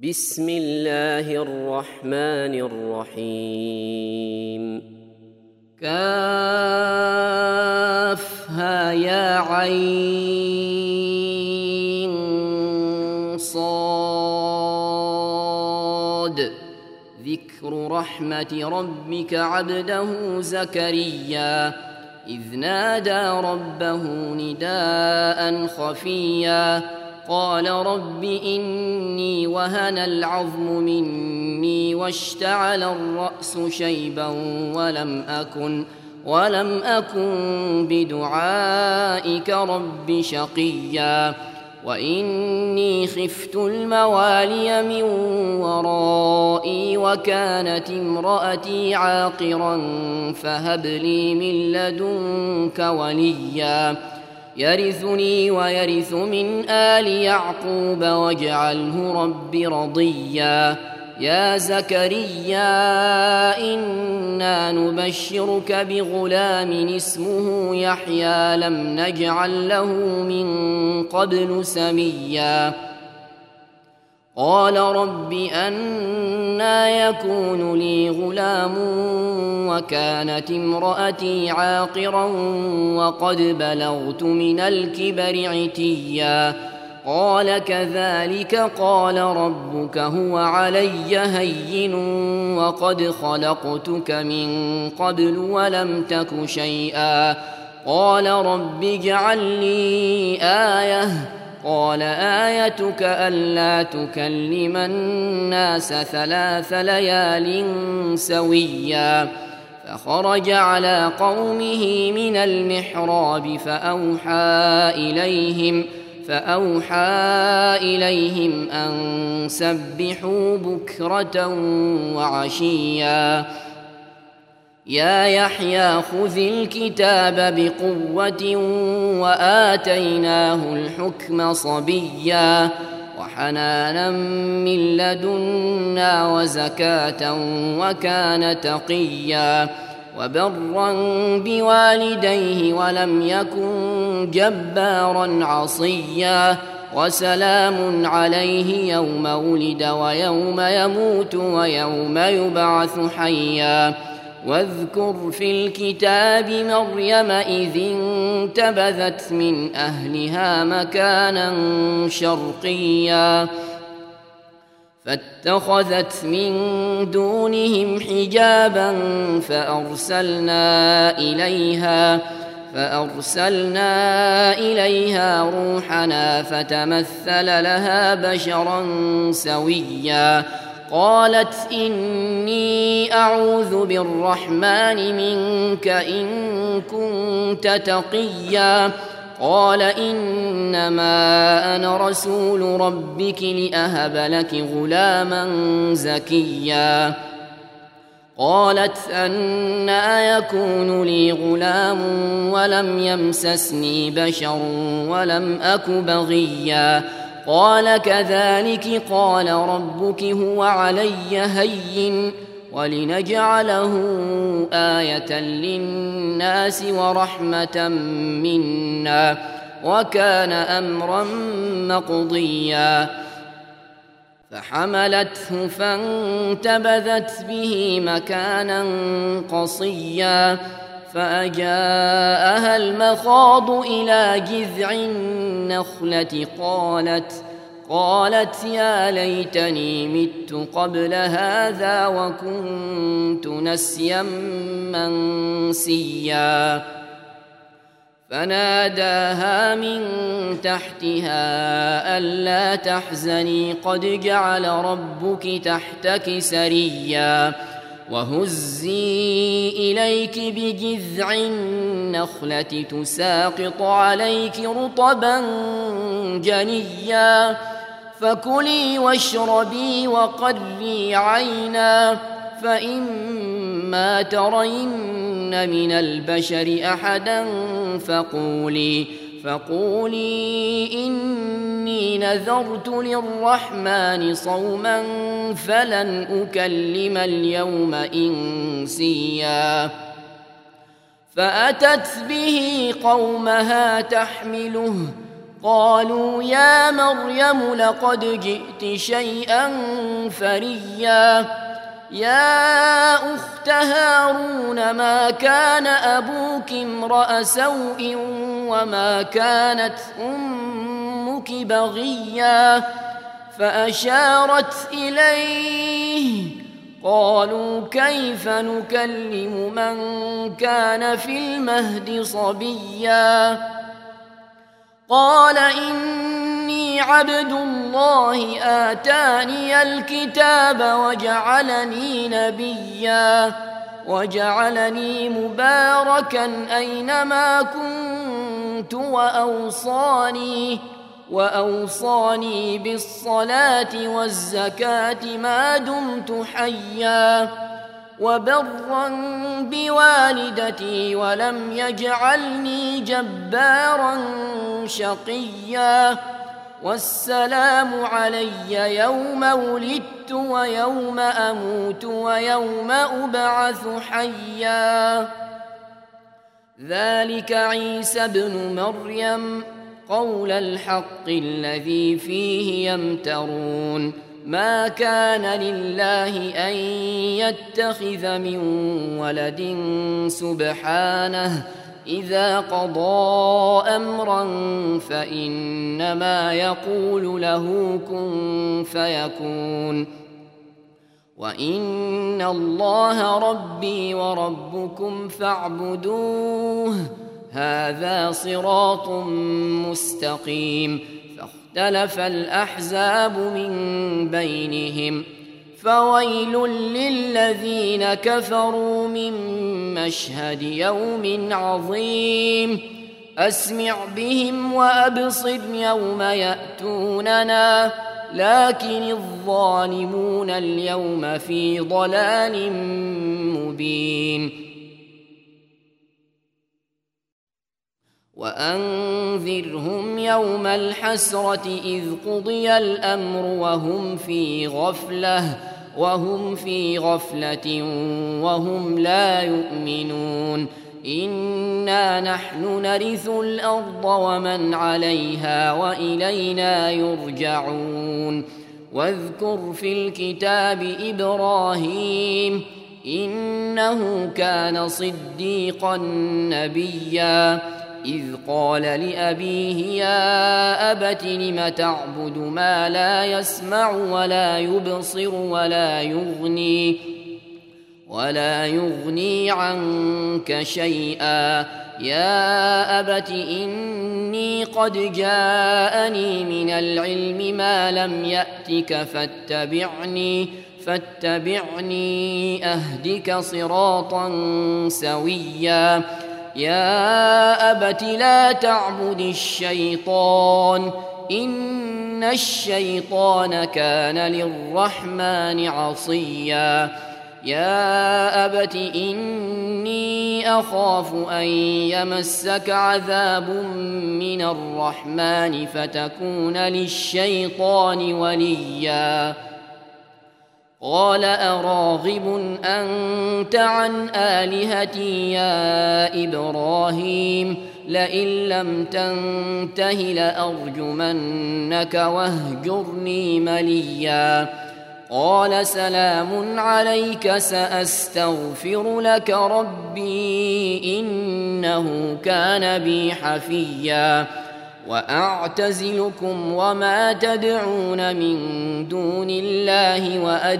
بسم الله الرحمن الرحيم كافها يا عين صاد ذكر رحمة ربك عبده زكريا إذ نادى ربه نداء خفيا قال رب إني وهن العظم مني واشتعل الرأس شيبا ولم أكن بدعائك رب شقيا وإني خفت الموالي من ورائي وكانت امرأتي عاقرا فهب لي من لدنك وليا يرثني ويرث من آل يعقوب واجعله رب رضيا يا زكريا إنا نبشرك بغلام اسمه يحيى لم نجعل له من قبل سميا قال رب أنى يكون لي غلام وكانت امرأتي عاقرا وقد بلغت من الكبر عتيا قال كذلك قال ربك هو علي هين وقد خلقتك من قبل ولم تك شيئا قال رب اجعل لي آية قال آيتك ألا تكلم الناس 3 ليال سويا فخرج على قومه من المحراب فأوحى إليهم أن سبحوا بكرة وعشيا يا يحيى خذ الكتاب بقوة وآتيناه الحكم صبيا وحنانا من لدنا وزكاة وكان تقيا وبرا بوالديه ولم يكن جبارا عصيا وسلام عليه يوم ولد ويوم يموت ويوم يبعث حيا واذكر في الكتاب مريم إذ انتبذت من أهلها مكانا شرقيا فاتخذت من دونهم حجابا فأرسلنا إليها روحنا فتمثل لها بشرا سويا قالت إني أعوذ بالرحمن منك إن كنت تقيا قال إنما أنا رسول ربك لأهب لك غلاما زكيا قالت أنى يكون لي غلام ولم يمسسني بشر ولم أك بغيا قال كذلك قال ربك هو علي هين ولنجعله آية للناس ورحمة منا وكان أمرا مقضيا فحملته فانتبذت به مكانا قصيا فأجاءها المخاض إلى جذع النخلة قالت يا ليتني مت قبل هذا وكنت نسيا منسيا فناداها من تحتها ألا تحزني قد جعل ربك تحتك سريا وهزي إليك بجذع النخلة تساقط عليك رطبا جنيا فكلي واشربي وقري عينا فإما ترين من البشر أحدا فقولي إني نذرت للرحمن صوما فلن أكلم اليوم إنسيا فأتت به قومها تحمله قالوا يا مريم لقد جئت شيئا فريا يا أخت هارون ما كان أبوك امرأ سوء وما كانت أمك بغيا فأشارت إليه قالوا كيف نكلم من كان في المهد صبيا قال إني عبد الله آتاني الكتاب وجعلني نبيا وجعلني مباركا أينما كنت وأوصاني بالصلاة والزكاة ما دمت حيا وبرا بوالدتي ولم يجعلني جبارا شقيا والسلام علي يوم ولدت ويوم أموت ويوم أبعث حيا ذلك عيسى ابن مريم قول الحق الذي فيه يمترون ما كان لله أن يتخذ من ولد سبحانه إذا قضى أمرا فإنما يقول له كن فيكون وإن الله ربي وربكم فاعبدوه هذا صراط مستقيم فاختلف الأحزاب من بينهم فويل للذين كفروا من مشهد يوم عظيم أسمع بهم وأبصر يوم يأتوننا لكن الظالمون اليوم في ضلال مبين وأنذرهم يوم الحسرة إذ قضي الأمر وهم في غفلة وهم لا يؤمنون إنا نحن نرث الأرض ومن عليها وإلينا يرجعون واذكر في الكتاب إبراهيم إنه كان صديقا نبيا إذ قال لأبيه يا أبت لم تعبد ما لا يسمع ولا يبصر ولا يغني عنك شيئا يا أبت إني قد جاءني من العلم ما لم يأتك فاتبعني أهدك صراطا سويا يا أبت لا تعبد الشيطان إن الشيطان كان للرحمن عصيا يا أبت إني أخاف أن يمسك عذاب من الرحمن فتكون للشيطان وليا قال أراغب أنت عن آلهتي يا إبراهيم لئن لم تنته لأرجمنك واهجرني مليا قال سلام عليك سأستغفر لك ربي إنه كان بي حفيا وأعتزلكم وما تدعون من دون الله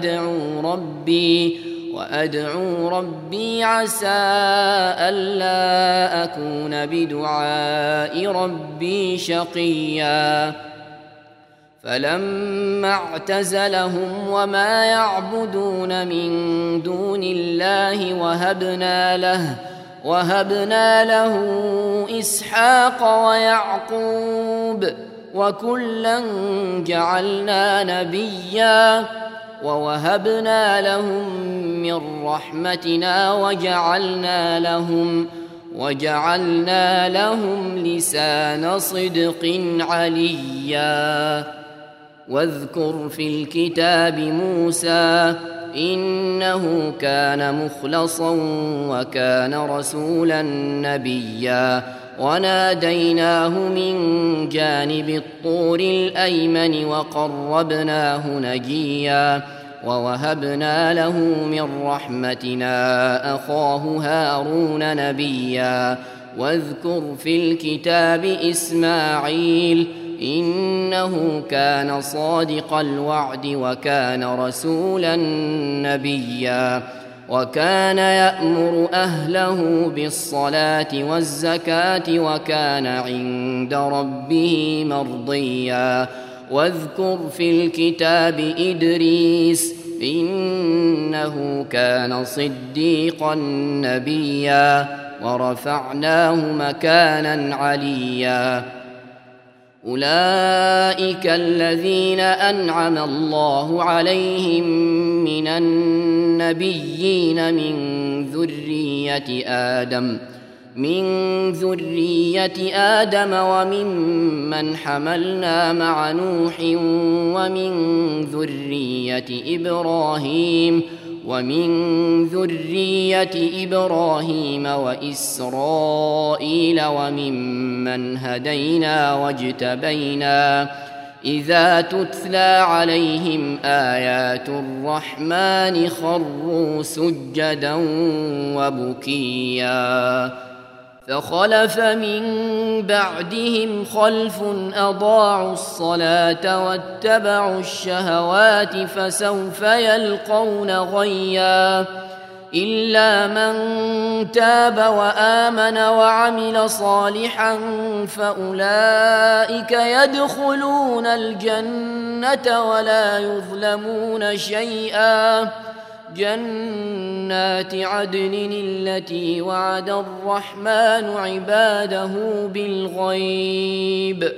وأدعو ربي عسى ألا أكون بدعاء ربي شقيا فلما اعتزلهم وما يعبدون من دون الله وهبنا له إسحاق ويعقوب وكلا جعلنا نبيا ووهبنا لهم من رحمتنا وجعلنا لهم لسان صدق عليا واذكر في الكتاب موسى إنه كان مخلصا وكان رسولا نبيا وناديناه من جانب الطور الأيمن وقربناه نجيا ووهبنا له من رحمتنا أخاه هارون نبيا واذكر في الكتاب إسماعيل إنه كان صادق الوعد وكان رسولا نبيا وكان يأمر أهله بالصلاة والزكاة وكان عند ربه مرضيا واذكر في الكتاب إدريس إنه كان صديقا نبيا ورفعناه مكانا عليا أولئك الذين أنعم الله عليهم من النبيين من ذرية آدم وممن حملنا مع نوح ومن ذرية إبراهيم وإسرائيل وممن هدينا واجتبينا إذا تتلى عليهم آيات الرحمن خروا سجدا وبكيا فخلف من بعدهم خلف أضاعوا الصلاة واتبعوا الشهوات فسوف يلقون غيا إلا من تاب وآمن وعمل صالحا فأولئك يدخلون الجنة ولا يظلمون شيئا جنات عدن التي وعد الرحمن عباده بالغيب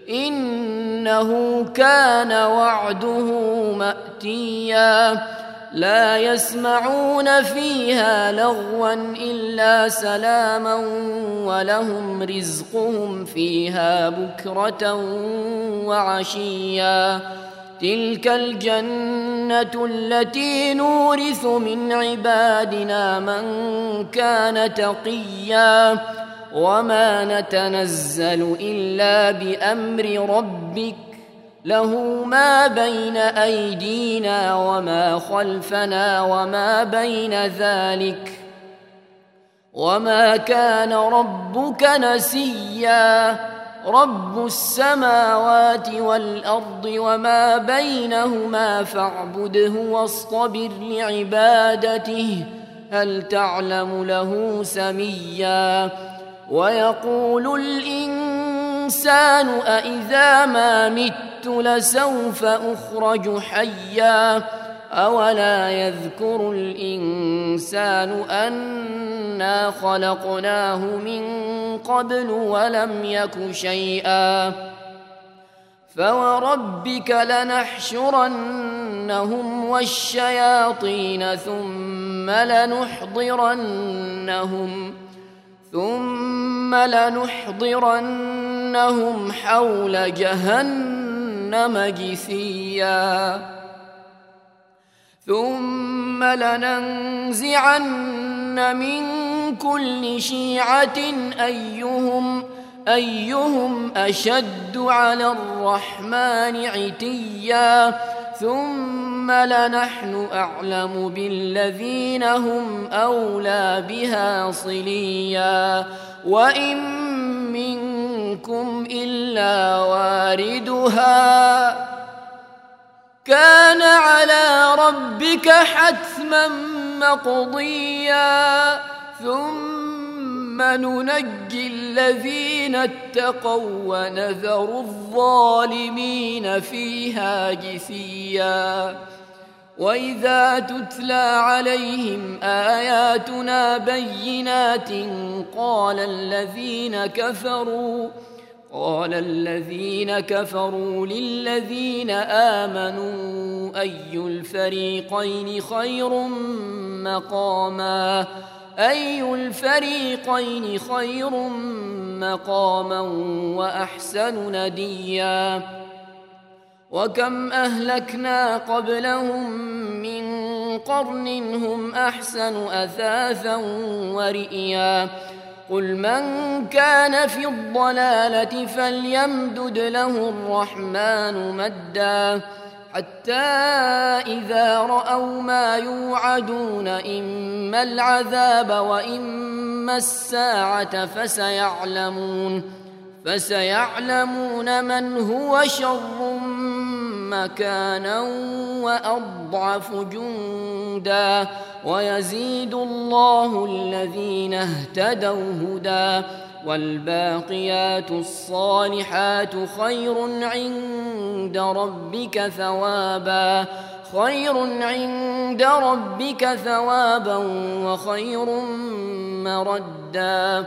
إنه كان وعده مأتيا لا يسمعون فيها لغوا إلا سلاما ولهم رزقهم فيها بكرة وعشيا تلك الجنة التي نورث من عبادنا من كان تقيا وما نتنزل إلا بأمر ربك له ما بين أيدينا وما خلفنا وما بين ذلك وما كان ربك نسيا رب السماوات والأرض وما بينهما فاعبده واصطبر لعبادته هل تعلم له سميا ويقول الإنسان أإذا ما مت لسوف أخرج حيا أولا يذكر الإنسان أنا خلقناه من قبل لم يك شيئا فوربك لنحشرنهم والشياطين ثم لنحضرنهم حول جهنم جثيا ثم لننزعن من كل شيعة أيهم أشد على الرحمن عتيا ثم لنحن أعلم بالذين هم أولى بها صليا وإن منكم إلا واردها كان على ربك حتما مقضيا ثم ننجي الذين اتقوا ونذر الظالمين فيها جثيا وإذا تتلى عليهم آياتنا بينات قال الذين كفروا للذين آمنوا أي الفريقين خير مقاما وأحسن نديا وكم أهلكنا قبلهم من قرن هم أحسن أثاثا ورئيا قل من كان في الضلالة فليمدد له الرحمن مدا حتى إذا رأوا ما يوعدون إما العذاب وإما الساعة فسيعلمون من هو شر مكانا وأضعف جندا ويزيد الله الذين اهتدوا هدى والباقيات الصالحات خير عند ربك ثوابا وخير مردا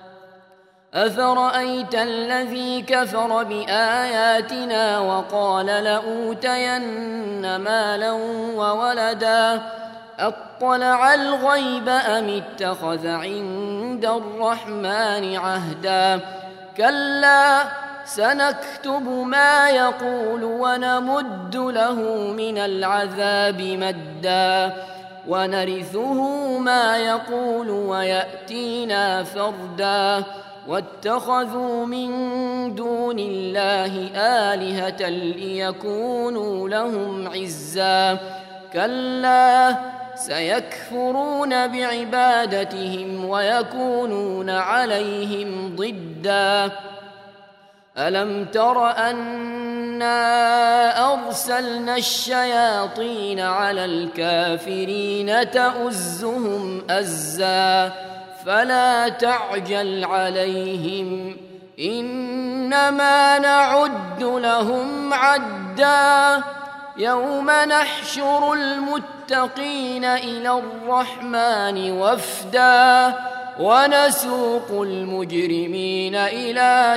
أفرأيت الذي كفر بآياتنا وقال لأوتين مالا وولدا أطلع الغيب أم اتخذ عند الرحمن عهدا كلا سنكتب ما يقول ونمد له من العذاب مدا ونرثه ما يقول ويأتينا فردا واتخذوا من دون الله آلهة ليكونوا لهم عزا كلا سيكفرون بعبادتهم ويكونون عليهم ضدا ألم تر أنا أرسلنا الشياطين على الكافرين تؤزهم أزا فلا تعجل عليهم إنما نعد لهم عدا يوم نحشر المتقين إلى الرحمن وفدا ونسوق المجرمين إلى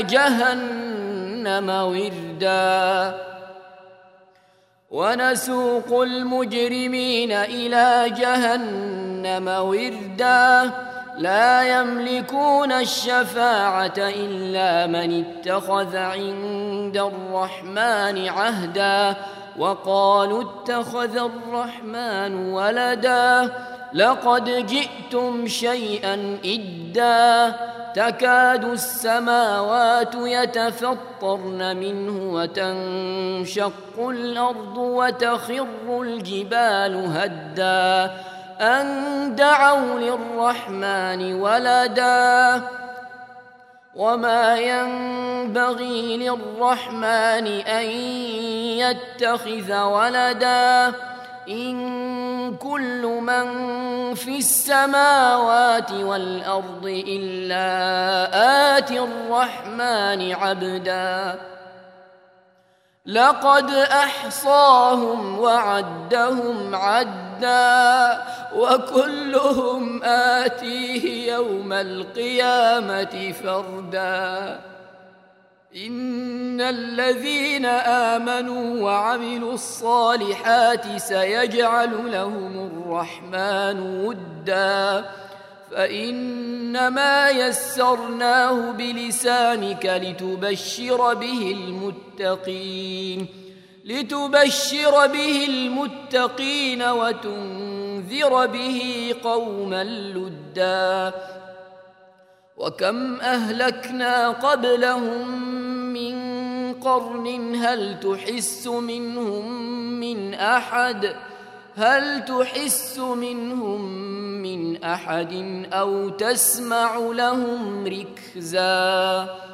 جهنم وردا لا يملكون الشفاعة إلا من اتخذ عند الرحمن عهدا وقالوا اتخذ الرحمن ولدا لقد جئتم شيئا إدا تكاد السماوات يتفطرن منه وتنشق الأرض وتخر الجبال هدا أن دعوا للرحمن ولدا وما ينبغي للرحمن أن يتخذ ولدا إن كل من في السماوات والأرض إلا آتي الرحمن عبدا لقد أحصاهم وعدهم عدا وكلهم آتيه يوم القيامة فردا إن الذين آمنوا وعملوا الصالحات سيجعل لهم الرحمن ودا فإنما يسرناه بلسانك لتبشر به المتقين وتنذر به قوما لدا وكم أهلكنا قبلهم من قرن هل تحس منهم من أحد أو تسمع لهم ركزا